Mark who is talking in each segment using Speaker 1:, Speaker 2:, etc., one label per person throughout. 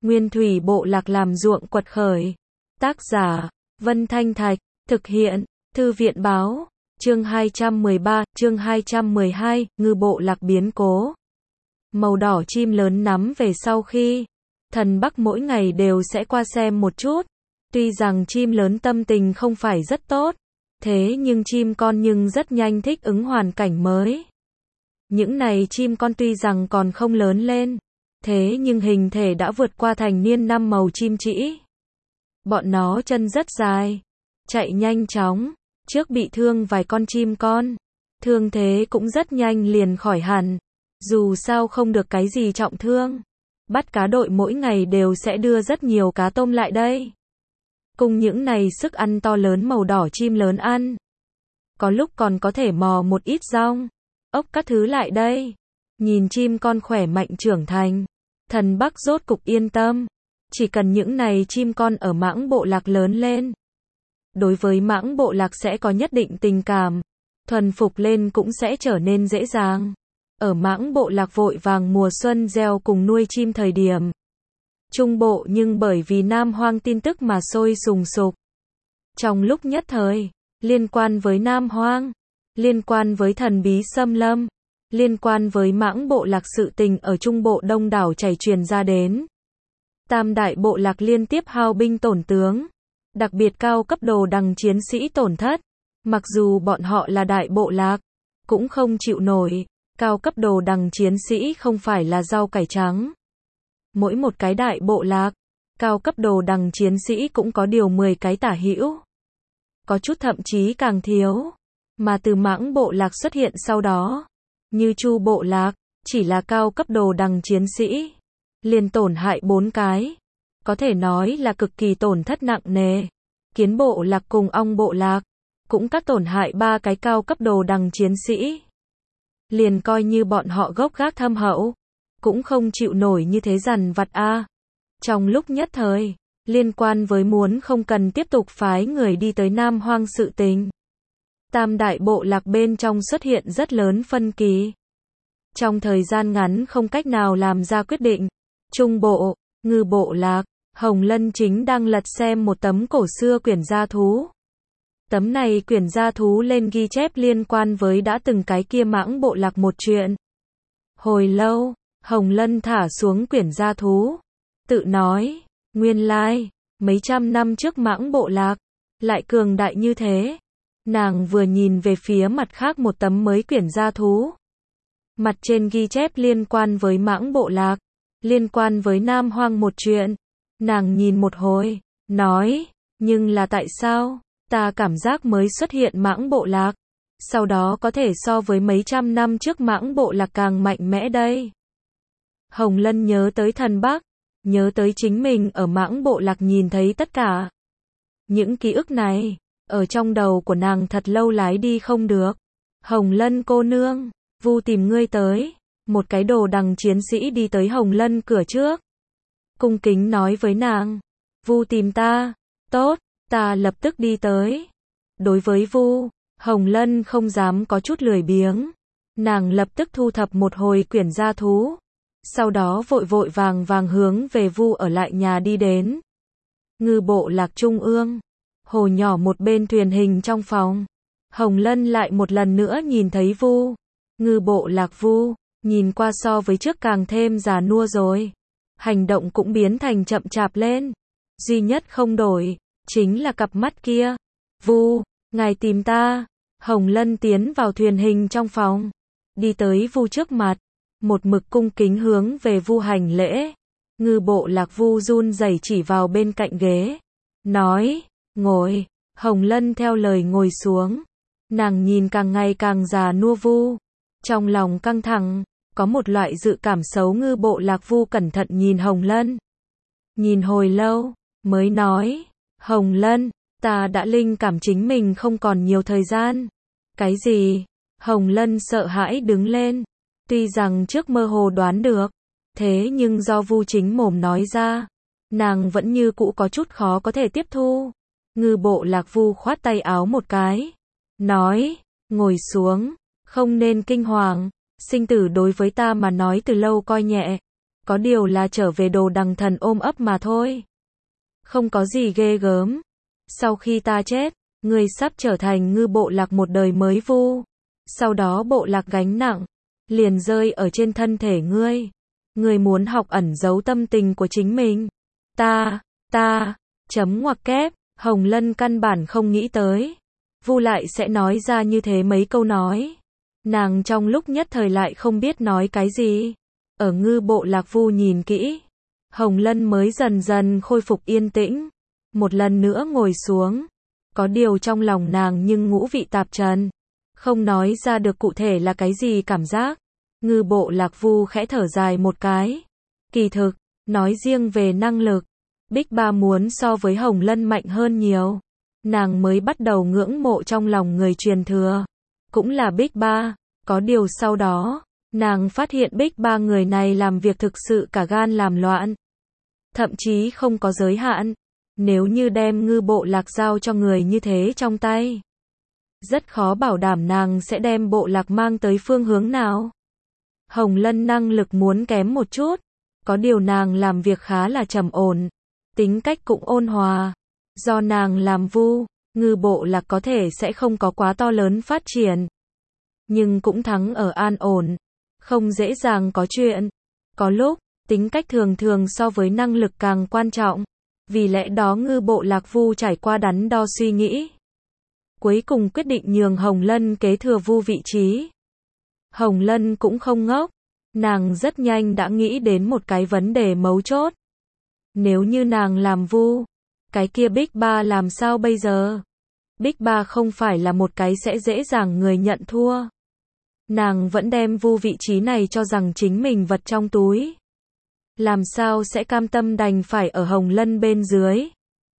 Speaker 1: Nguyên thủy bộ lạc làm ruộng quật khởi. Tác giả, Vân Thanh Thạch, thực hiện, Thư viện báo, chương 213, chương 212, ngư bộ lạc biến cố. Màu đỏ chim lớn nắm về sau khi, thần Bắc mỗi ngày đều sẽ qua xem một chút. Tuy rằng chim lớn tâm tình không phải rất tốt, thế nhưng chim con nhưng rất nhanh thích ứng hoàn cảnh mới. Những này chim con tuy rằng còn không lớn lên, thế nhưng hình thể đã vượt qua thành niên năm màu chim trĩ. Bọn nó chân rất dài, chạy nhanh chóng, trước bị thương vài con chim con. Thương thế cũng rất nhanh liền khỏi hẳn. Dù sao không được cái gì trọng thương. Bắt cá đội mỗi ngày đều sẽ đưa rất nhiều cá tôm lại đây. Cùng những này sức ăn to lớn màu đỏ chim lớn ăn. Có lúc còn có thể mò một ít rong, ốc các thứ lại đây. Nhìn chim con khỏe mạnh trưởng thành, thần Bắc rốt cục yên tâm. Chỉ cần những này chim con ở mãng bộ lạc lớn lên, đối với mãng bộ lạc sẽ có nhất định tình cảm, thuần phục lên cũng sẽ trở nên dễ dàng. Ở mãng bộ lạc vội vàng mùa xuân gieo cùng nuôi chim thời điểm Trung Bộ nhưng bởi vì Nam Hoang tin tức mà sôi sùng sục. Trong lúc nhất thời, liên quan với Nam Hoang, liên quan với thần bí xâm lâm, liên quan với mãng bộ lạc sự tình ở Trung Bộ đông đảo chảy truyền ra đến. Tam đại bộ lạc liên tiếp hao binh tổn tướng, đặc biệt cao cấp đồ đằng chiến sĩ tổn thất. Mặc dù bọn họ là đại bộ lạc, cũng không chịu nổi, cao cấp đồ đằng chiến sĩ không phải là rau cải trắng. Mỗi một cái đại bộ lạc, cao cấp đồ đằng chiến sĩ cũng có điều 10 cái tả hữu. Có chút thậm chí càng thiếu. Mà từ mãng bộ lạc xuất hiện sau đó, như Chu bộ lạc, chỉ là cao cấp đồ đằng chiến sĩ, liền tổn hại 4 cái. Có thể nói là cực kỳ tổn thất nặng nề. Kiến bộ lạc cùng Ong bộ lạc, cũng các tổn hại 3 cái cao cấp đồ đằng chiến sĩ. Liền coi như bọn họ gốc gác thâm hậu, cũng không chịu nổi như thế dằn vặt a. Trong lúc nhất thời, liên quan với muốn không cần tiếp tục phái người đi tới Nam Hoang sự tình, tam đại bộ lạc bên trong xuất hiện rất lớn phân kỳ. Trong thời gian ngắn không cách nào làm ra quyết định. Trung Bộ, Ngư bộ lạc, Hồng Lân chính đang lật xem một tấm cổ xưa quyển gia thú. Tấm này quyển gia thú lên ghi chép liên quan với đã từng cái kia mãng bộ lạc một chuyện. Hồi lâu, Hồng Lân thả xuống quyển gia thú, tự nói, nguyên lai, mấy trăm năm trước mãng bộ lạc, lại cường đại như thế. Nàng vừa nhìn về phía mặt khác một tấm mới quyển gia thú. Mặt trên ghi chép liên quan với mãng bộ lạc, liên quan với Nam Hoang một chuyện. Nàng nhìn một hồi, nói, nhưng là tại sao, ta cảm giác mới xuất hiện mãng bộ lạc, sau đó có thể so với mấy trăm năm trước mãng bộ lạc càng mạnh mẽ đây. Hồng Lân nhớ tới thần Bắc, nhớ tới chính mình ở mãng bộ lạc nhìn thấy tất cả. Những ký ức này, ở trong đầu của nàng thật lâu lái đi không được. Hồng Lân cô nương, Vu tìm ngươi tới. Một cái đồ đằng chiến sĩ đi tới Hồng Lân cửa trước, cung kính nói với nàng, Vu tìm ta, tốt, ta lập tức đi tới. Đối với Vu, Hồng Lân không dám có chút lười biếng. Nàng lập tức thu thập một hồi quyển gia thú, sau đó vội vội vàng vàng hướng về Vu ở lại nhà đi đến. Ngư bộ lạc trung ương, hồ nhỏ một bên thuyền hình trong phòng. Hồng Lân lại một lần nữa nhìn thấy Vu. Ngư bộ lạc Vu, nhìn qua so với trước càng thêm già nua rồi. Hành động cũng biến thành chậm chạp lên. Duy nhất không đổi, chính là cặp mắt kia. Vu, ngài tìm ta. Hồng Lân tiến vào thuyền hình trong phòng, đi tới Vu trước mặt, một mực cung kính hướng về Vu hành lễ. Ngư bộ lạc Vu run rẩy chỉ vào bên cạnh ghế, nói, ngồi. Hồng Lân theo lời ngồi xuống. Nàng nhìn càng ngày càng già nua Vu, trong lòng căng thẳng, có một loại dự cảm xấu. Ngư bộ lạc Vu cẩn thận nhìn Hồng Lân, nhìn hồi lâu, mới nói, Hồng Lân, ta đã linh cảm chính mình không còn nhiều thời gian. Cái gì? Hồng Lân sợ hãi đứng lên. Tuy rằng trước mơ hồ đoán được, thế nhưng do Vu chính mồm nói ra, nàng vẫn như cũ có chút khó có thể tiếp thu. Ngư bộ lạc Vu khoát tay áo một cái, nói, ngồi xuống, không nên kinh hoàng, sinh tử đối với ta mà nói từ lâu coi nhẹ. có điều là trở về đồ đằng thần ôm ấp mà thôi. Không có gì ghê gớm. Sau khi ta chết, ngươi sắp trở thành ngư bộ lạc một đời mới Vu. Sau đó bộ lạc gánh nặng liền rơi ở trên thân thể ngươi. Ngươi muốn học ẩn giấu tâm tình của chính mình. Chấm ngoặc kép, Hồng Lân căn bản không nghĩ tới Vu lại sẽ nói ra như thế mấy câu nói. Nàng trong lúc nhất thời lại không biết nói cái gì. Ở ngư bộ lạc Vu nhìn kỹ, Hồng Lân mới dần dần khôi phục yên tĩnh. Một lần nữa ngồi xuống. Có điều trong lòng nàng nhưng ngũ vị tạp trần. Không nói ra được cụ thể là cái gì cảm giác. Ngư bộ lạc Vu khẽ thở dài một cái. Kỳ thực, nói riêng về năng lực, Bích Ba muốn so với Hồng Lân mạnh hơn nhiều. Nàng mới bắt đầu ngưỡng mộ trong lòng người truyền thừa. Cũng là Bích Ba. Có điều sau đó, nàng phát hiện Bích Ba người này làm việc thực sự cả gan làm loạn. Thậm chí không có giới hạn. Nếu như đem ngư bộ lạc giao cho người như thế trong tay, rất khó bảo đảm nàng sẽ đem bộ lạc mang tới phương hướng nào. Hồng Lân năng lực muốn kém một chút, có điều nàng làm việc khá là trầm ổn, tính cách cũng ôn hòa. Do nàng làm Vu, ngư bộ lạc có thể sẽ không có quá to lớn phát triển, nhưng cũng thắng ở an ổn, không dễ dàng có chuyện. Có lúc, tính cách thường thường so với năng lực càng quan trọng. Vì lẽ đó ngư bộ lạc Vu trải qua đắn đo suy nghĩ, cuối cùng quyết định nhường Hồng Lân kế thừa Vu vị trí. Hồng Lân cũng không ngốc, nàng rất nhanh đã nghĩ đến một cái vấn đề mấu chốt. Nếu như nàng làm Vu, cái kia Bích Ba làm sao bây giờ? Bích Ba không phải là một cái sẽ dễ dàng người nhận thua. Nàng vẫn đem Vu vị trí này cho rằng chính mình vật trong túi. Làm sao sẽ cam tâm đành phải ở Hồng Lân bên dưới.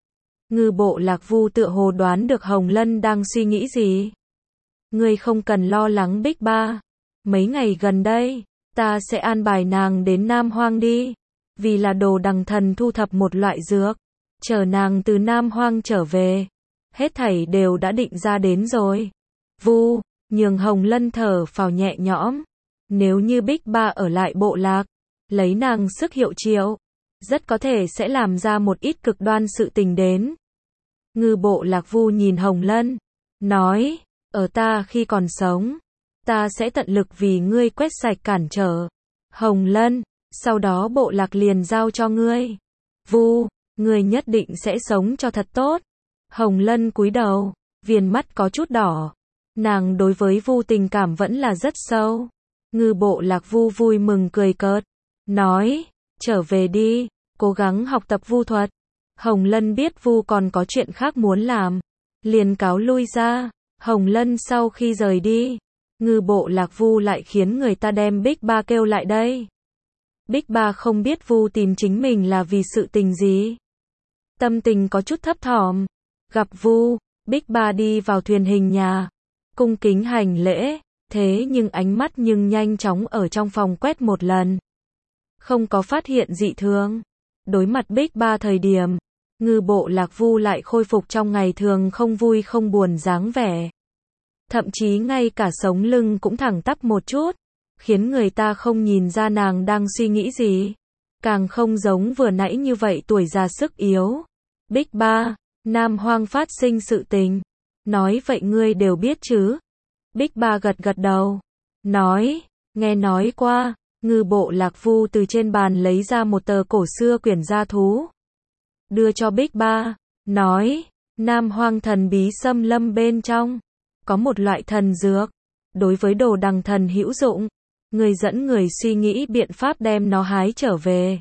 Speaker 1: Ngư bộ lạc Vu tựa hồ đoán được Hồng Lân đang suy nghĩ gì. Ngươi không cần lo lắng Bích Ba. Mấy ngày gần đây, ta sẽ an bài nàng đến Nam Hoang đi. Vì là đồ đằng thần thu thập một loại dược. Chờ nàng từ Nam Hoang trở về. Hết thảy đều đã định ra đến rồi. Vu, nhường Hồng Lân thở phào nhẹ nhõm. Nếu như Bích Ba ở lại bộ lạc, lấy nàng sức hiệu triệu, rất có thể sẽ làm ra một ít cực đoan sự tình đến. Ngư bộ lạc Vu nhìn Hồng Lân, nói, ở ta khi còn sống, ta sẽ tận lực vì ngươi quét sạch cản trở. Hồng Lân, sau đó bộ lạc liền giao cho ngươi. Vu, ngươi nhất định sẽ sống cho thật tốt. Hồng Lân cúi đầu, viền mắt có chút đỏ. Nàng đối với Vu tình cảm vẫn là rất sâu. Ngư bộ lạc Vu vui mừng cười cợt, nói, trở về đi, cố gắng học tập Vu thuật. Hồng Lân biết Vu còn có chuyện khác muốn làm, liền cáo lui ra. Hồng Lân sau khi rời đi, ngư bộ lạc Vu lại khiến người ta đem Bích Ba kêu lại đây. Bích Ba không biết Vu tìm chính mình là vì sự tình gì. Tâm tình có chút thấp thỏm. Gặp Vu, Bích Ba đi vào thuyền hình nhà, cung kính hành lễ, thế nhưng ánh mắt nhưng nhanh chóng ở trong phòng quét một lần. Không có phát hiện dị thường. Đối mặt Bích Ba thời điểm, ngư bộ lạc Vu lại khôi phục trong ngày thường không vui không buồn dáng vẻ. Thậm chí ngay cả sống lưng cũng thẳng tắp một chút, khiến người ta không nhìn ra nàng đang suy nghĩ gì. Càng không giống vừa nãy như vậy tuổi già sức yếu. Bích Ba, Nam Hoang phát sinh sự tình. Nói vậy ngươi đều biết chứ? Bích Ba gật gật đầu. Nói, nghe nói qua. Ngư bộ lạc Vu từ trên bàn lấy ra một tờ cổ xưa quyển gia thú. Đưa cho Bích Ba. Nói, Nam Hoang thần bí xâm lâm bên trong. Có một loại thần dược. Đối với đồ đằng thần hữu dụng. Người dẫn người suy nghĩ biện pháp đem nó hái trở về.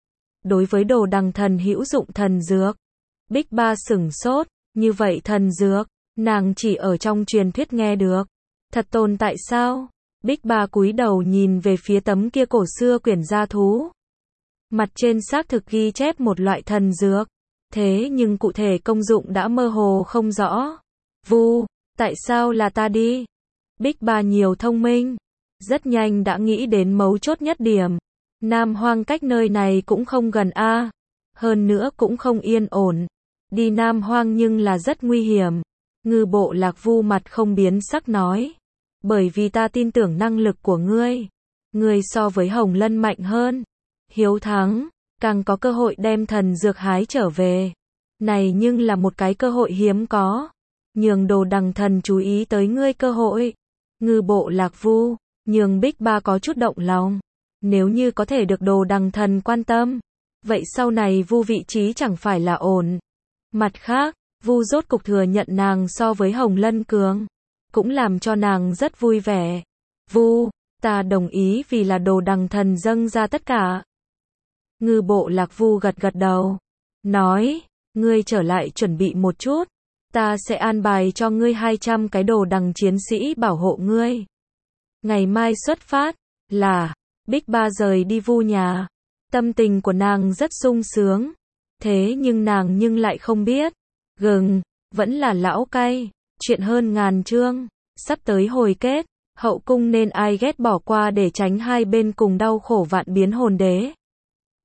Speaker 1: Đối với đồ đằng thần hữu dụng thần dược. Bích Ba sửng sốt. Như vậy thần dược, nàng chỉ ở trong truyền thuyết nghe được. Thật tồn tại sao? Bích Ba cúi đầu nhìn về phía tấm kia cổ xưa quyển gia thú. Mặt trên xác thực ghi chép một loại thần dược. Thế nhưng cụ thể công dụng đã mơ hồ không rõ. Vu, tại sao là ta đi? Bích Ba nhiều thông minh. Rất nhanh đã nghĩ đến mấu chốt nhất điểm. Nam Hoang cách nơi này cũng không gần a. Hơn nữa cũng không yên ổn. Đi Nam Hoang nhưng là rất nguy hiểm. Ngư bộ lạc Vu mặt không biến sắc nói. Bởi vì ta tin tưởng năng lực của ngươi. Ngươi so với Hồng Lân mạnh hơn. hiếu thắng, càng có cơ hội đem thần dược hái trở về. Này nhưng là một cái cơ hội hiếm có. Nhường Đồ Đằng Thần chú ý tới ngươi cơ hội. Ngư Bộ Lạc Vu, nhường Bích Ba có chút động lòng. Nếu như có thể được Đồ Đằng Thần quan tâm, vậy sau này Vu vị trí chẳng phải là ổn. Mặt khác, Vu rốt cục thừa nhận nàng so với Hồng Lân cường, cũng làm cho nàng rất vui vẻ. Vu, ta đồng ý vì là Đồ Đằng Thần dâng ra tất cả. Ngư Bộ Lạc Vu gật gật đầu, nói, ngươi trở lại chuẩn bị một chút, ta sẽ an bài cho ngươi 200 cái Đồ Đằng chiến sĩ bảo hộ ngươi. Ngày mai xuất phát, là, Bích Ba rời đi Vu nhà, tâm tình của nàng rất sung sướng, thế nhưng nàng lại không biết, gừng, vẫn là lão cay, chuyện hơn ngàn chương, sắp tới hồi kết, hậu cung nên ai ghét bỏ qua để tránh hai bên cùng đau khổ vạn biến hồn đế.